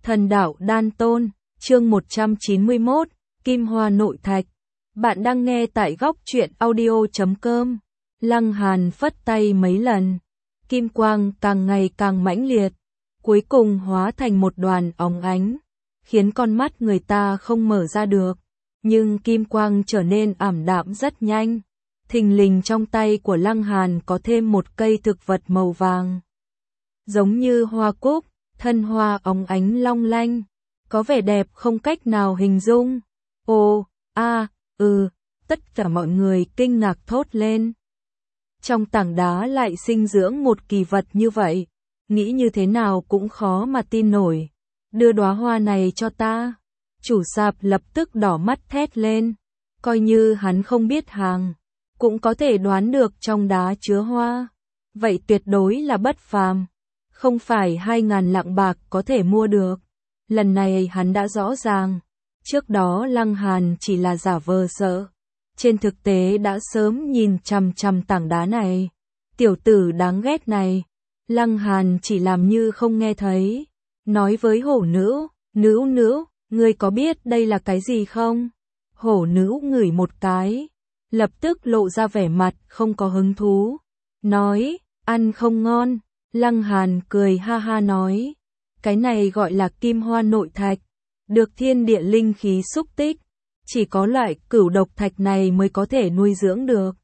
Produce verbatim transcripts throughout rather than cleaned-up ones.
Thần đạo đan tôn, chương một trăm chín mươi mốt, Kim Hoa Nội Thạch. Bạn đang nghe tại góc truyện audio chấm com. Lăng Hàn phất tay mấy lần, kim quang càng ngày càng mãnh liệt, cuối cùng hóa thành một đoàn óng ánh, khiến con mắt người ta không mở ra được. Nhưng kim quang trở nên ảm đạm rất nhanh. Thình lình trong tay của Lăng Hàn có thêm một cây thực vật màu vàng, giống như hoa cúc, thân hoa óng ánh long lanh, có vẻ đẹp không cách nào hình dung. Ồ, a, ừ, tất cả mọi người kinh ngạc thốt lên. Trong tảng đá lại sinh dưỡng một kỳ vật như vậy, nghĩ như thế nào cũng khó mà tin nổi. Đưa đóa hoa này cho ta. Chủ sạp lập tức đỏ mắt thét lên, coi như hắn không biết hàng, cũng có thể đoán được trong đá chứa hoa. Vậy tuyệt đối là bất phàm, không phải hai ngàn lạng bạc có thể mua được. Lần này hắn đã rõ ràng, trước đó Lăng Hàn chỉ là giả vờ sợ, trên thực tế đã sớm nhìn chằm chằm tảng đá này. Tiểu tử đáng ghét này. Lăng Hàn chỉ làm như không nghe thấy, nói với hổ nữ, nữ nữ, ngươi có biết đây là cái gì không? Hổ nữ ngửi một cái, lập tức lộ ra vẻ mặt không có hứng thú, nói, ăn không ngon. Lăng Hàn cười ha ha nói, cái này gọi là Kim Hoa Nội Thạch, được thiên địa linh khí xúc tích, chỉ có loại cửu độc thạch này mới có thể nuôi dưỡng được.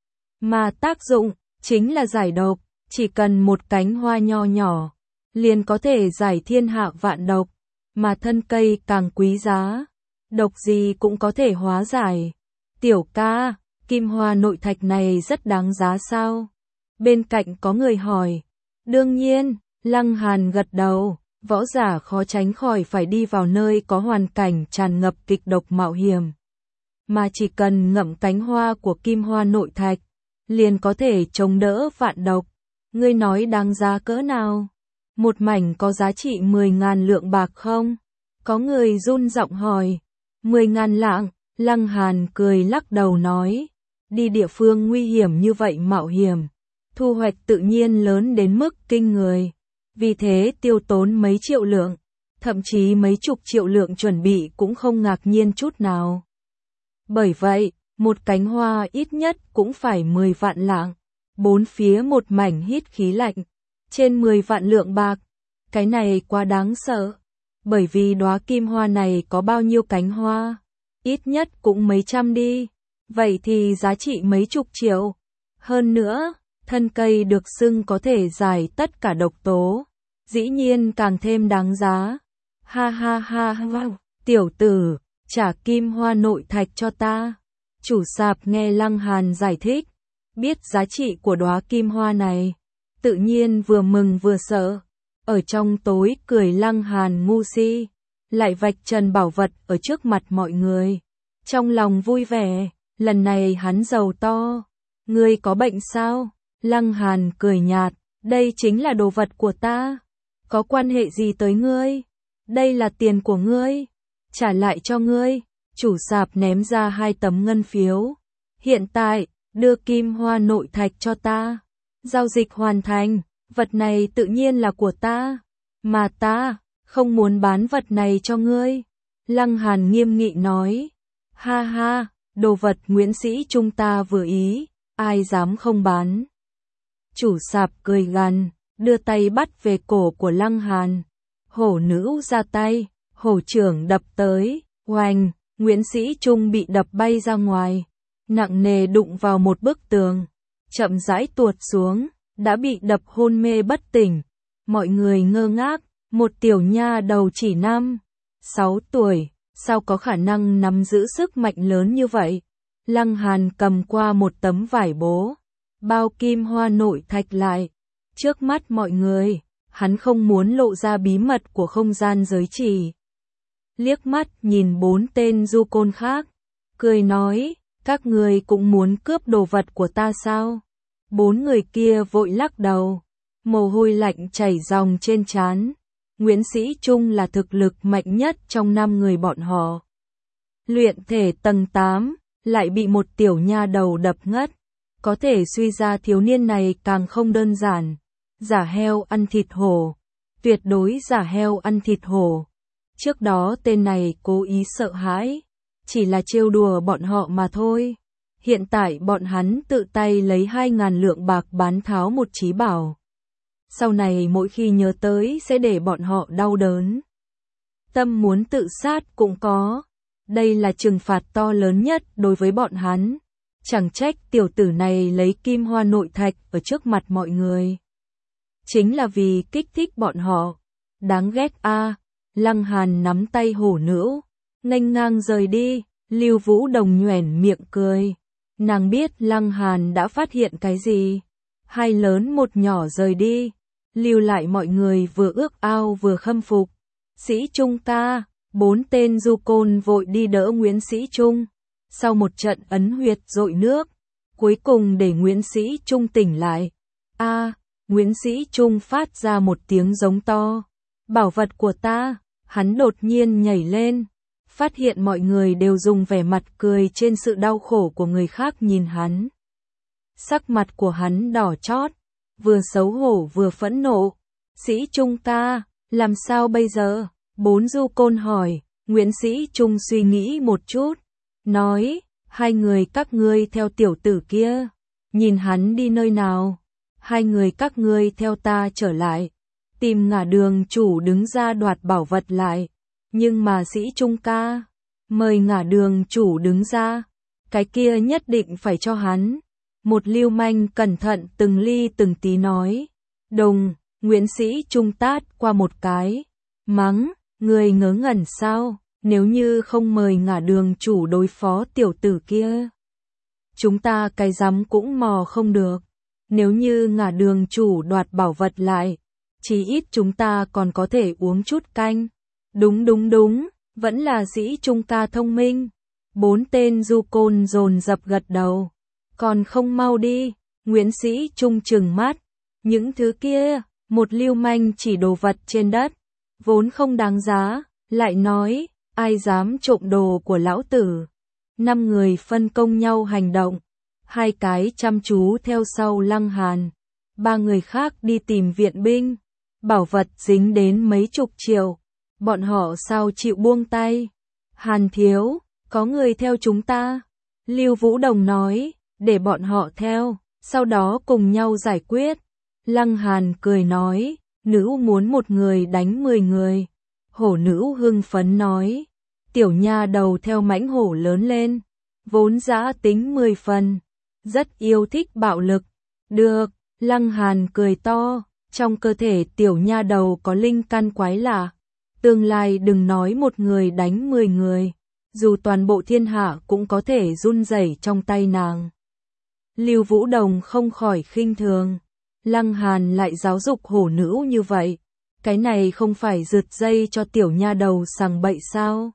Mà tác dụng chính là giải độc, chỉ cần một cánh hoa nho nhỏ, liền có thể giải thiên hạ vạn độc, mà thân cây càng quý giá, độc gì cũng có thể hóa giải. Tiểu ca, Kim Hoa Nội Thạch này rất đáng giá sao? Bên cạnh có người hỏi. Đương nhiên, Lăng Hàn gật đầu, võ giả khó tránh khỏi phải đi vào nơi có hoàn cảnh tràn ngập kịch độc mạo hiểm. Mà chỉ cần ngậm cánh hoa của Kim Hoa Nội Thạch, liền có thể chống đỡ vạn độc. Ngươi nói đáng giá cỡ nào? Một mảnh có giá trị mười ngàn lượng bạc không? Có người run giọng hỏi. Mười ngàn lạng, Lăng Hàn cười lắc đầu nói. Đi địa phương nguy hiểm như vậy mạo hiểm, thu hoạch tự nhiên lớn đến mức kinh người. Vì thế tiêu tốn mấy triệu lượng, thậm chí mấy chục triệu lượng chuẩn bị cũng không ngạc nhiên chút nào. Bởi vậy, một cánh hoa ít nhất cũng phải mười vạn lạng. Bốn phía một mảnh hít khí lạnh, trên mười vạn lượng bạc. Cái này quá đáng sợ. Bởi vì đóa kim hoa này có bao nhiêu cánh hoa? Ít nhất cũng mấy trăm đi. Vậy thì giá trị mấy chục triệu. Hơn nữa, thân cây được xưng có thể giải tất cả độc tố, dĩ nhiên càng thêm đáng giá. Ha ha ha ha, tiểu tử, trả Kim Hoa Nội Thạch cho ta. Chủ sạp nghe Lăng Hàn giải thích, biết giá trị của đóa kim hoa này, tự nhiên vừa mừng vừa sợ. Ở trong tối cười Lăng Hàn ngu si, lại vạch trần bảo vật ở trước mặt mọi người. Trong lòng vui vẻ, lần này hắn giàu to. Ngươi có bệnh sao? Lăng Hàn cười nhạt, đây chính là đồ vật của ta, có quan hệ gì tới ngươi? Đây là tiền của ngươi, trả lại cho ngươi. Chủ sạp ném ra hai tấm ngân phiếu. Hiện tại, đưa Kim Hoa Nội Thạch cho ta. Giao dịch hoàn thành, vật này tự nhiên là của ta, mà ta không muốn bán vật này cho ngươi. Lăng Hàn nghiêm nghị nói, ha ha, đồ vật Nguyễn Sĩ chúng ta vừa ý, ai dám không bán. Chủ sạp cười gằn, đưa tay bắt về cổ của Lăng Hàn. Hổ nữ ra tay, hổ trưởng đập tới, oanh, Nguyễn Sĩ Trung bị đập bay ra ngoài, nặng nề đụng vào một bức tường, chậm rãi tuột xuống, đã bị đập hôn mê bất tỉnh. Mọi người ngơ ngác, một tiểu nha đầu chỉ năm, sáu tuổi, sao có khả năng nắm giữ sức mạnh lớn như vậy? Lăng Hàn cầm qua một tấm vải bố, bao Kim Hoa Nội Thạch lại. Trước mắt mọi người, hắn không muốn lộ ra bí mật của không gian giới chỉ. Liếc mắt nhìn bốn tên du côn khác, cười nói, các người cũng muốn cướp đồ vật của ta sao? Bốn người kia vội lắc đầu, mồ hôi lạnh chảy ròng trên trán. Nguyễn Sĩ Trung là thực lực mạnh nhất trong năm người bọn họ. Luyện thể tầng tám, lại bị một tiểu nha đầu đập ngất. Có thể suy ra thiếu niên này càng không đơn giản. Giả heo ăn thịt hổ, tuyệt đối giả heo ăn thịt hổ. Trước đó tên này cố ý sợ hãi, chỉ là trêu đùa bọn họ mà thôi. Hiện tại bọn hắn tự tay lấy hai ngàn lượng bạc bán tháo một chí bảo. Sau này mỗi khi nhớ tới sẽ để bọn họ đau đớn. Tâm muốn tự sát cũng có. Đây là trừng phạt to lớn nhất đối với bọn hắn. Chẳng trách tiểu tử này lấy kim hoa nội thạch ở trước mặt mọi người. Chính là vì kích thích bọn họ. Đáng ghét a. À. Lăng Hàn nắm tay hổ nữ, nghênh ngang rời đi. Lưu Vũ Đồng nhoẻn miệng cười. Nàng biết Lăng Hàn đã phát hiện cái gì. Hai lớn một nhỏ rời đi, lưu lại mọi người vừa ước ao vừa khâm phục. Sĩ Trung ca, bốn tên du côn vội đi đỡ Nguyễn Sĩ Trung. Sau một trận ấn huyệt dội nước, cuối cùng để Nguyễn Sĩ Trung tỉnh lại. A, à, Nguyễn Sĩ Trung phát ra một tiếng giống to. Bảo vật của ta, hắn đột nhiên nhảy lên. Phát hiện mọi người đều dùng vẻ mặt cười trên sự đau khổ của người khác nhìn hắn. Sắc mặt của hắn đỏ chót, vừa xấu hổ vừa phẫn nộ. Sĩ Trung ca, làm sao bây giờ? Bốn du côn hỏi. Nguyễn Sĩ Trung suy nghĩ một chút, nói, hai người các ngươi theo tiểu tử kia, nhìn hắn đi nơi nào? Hai người các ngươi theo ta trở lại, tìm ngả đường chủ đứng ra đoạt bảo vật lại. Nhưng mà Sĩ Trung ca, mời ngả đường chủ đứng ra, cái kia nhất định phải cho hắn. Một lưu manh cẩn thận từng ly từng tí nói. Đồng, Nguyễn Sĩ Trung tát qua một cái, mắng, người ngớ ngẩn sao, nếu như không mời ngả đường chủ đối phó tiểu tử kia, chúng ta cái rắm cũng mò không được. Nếu như ngả đường chủ đoạt bảo vật lại, chí ít chúng ta còn có thể uống chút canh. Đúng đúng đúng, vẫn là Sĩ Trung ca thông minh. Bốn tên du côn dồn dập gật đầu. Còn không mau đi, Nguyễn Sĩ Trung trừng mắt. Những thứ kia, một lưu manh chỉ đồ vật trên đất, vốn không đáng giá, lại nói, ai dám trộm đồ của lão tử. Năm người phân công nhau hành động, hai cái chăm chú theo sau Lăng Hàn, ba người khác đi tìm viện binh. Bảo vật dính đến mấy chục triệu, bọn họ sao chịu buông tay. Hàn thiếu, có người theo chúng ta. Lưu Vũ Đồng nói, để bọn họ theo, sau đó cùng nhau giải quyết. Lăng Hàn cười nói, nữ muốn một người đánh mười người. Hổ nữ hưng phấn nói, tiểu nha đầu theo mãnh hổ lớn lên, vốn dã tính mười phần, rất yêu thích bạo lực. Được, Lăng Hàn cười to, trong cơ thể tiểu nha đầu có linh căn quái lạ. Tương lai đừng nói một người đánh mười người, dù toàn bộ thiên hạ cũng có thể run rẩy trong tay nàng. Lưu Vũ Đồng không khỏi khinh thường. Lăng Hàn lại giáo dục hổ nữ như vậy, cái này không phải rượt dây cho tiểu nha đầu sằng bậy sao?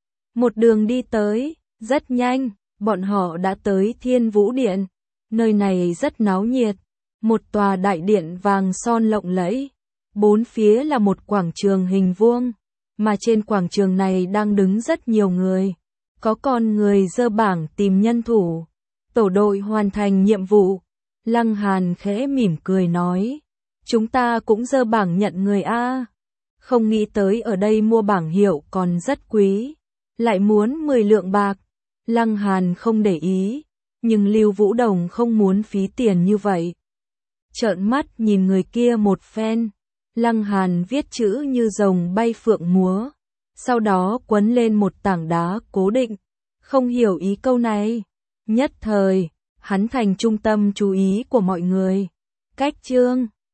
Một đường đi tới, rất nhanh, bọn họ đã tới Thiên Vũ Điện. Nơi này rất náo nhiệt, một tòa đại điện vàng son lộng lẫy, bốn phía là một quảng trường hình vuông, mà trên quảng trường này đang đứng rất nhiều người. Có con người giơ bảng tìm nhân thủ, tổ đội hoàn thành nhiệm vụ. Lăng Hàn khẽ mỉm cười nói, chúng ta cũng giơ bảng nhận người a. Không nghĩ tới ở đây mua bảng hiệu còn rất quý, lại muốn mười lượng bạc. Lăng Hàn không để ý, nhưng Lưu Vũ Đồng không muốn phí tiền như vậy. Trợn mắt nhìn người kia một phen, Lăng Hàn viết chữ như rồng bay phượng múa, sau đó quấn lên một tảng đá cố định. Không hiểu ý câu này, nhất thời hắn thành trung tâm chú ý của mọi người. Cách chương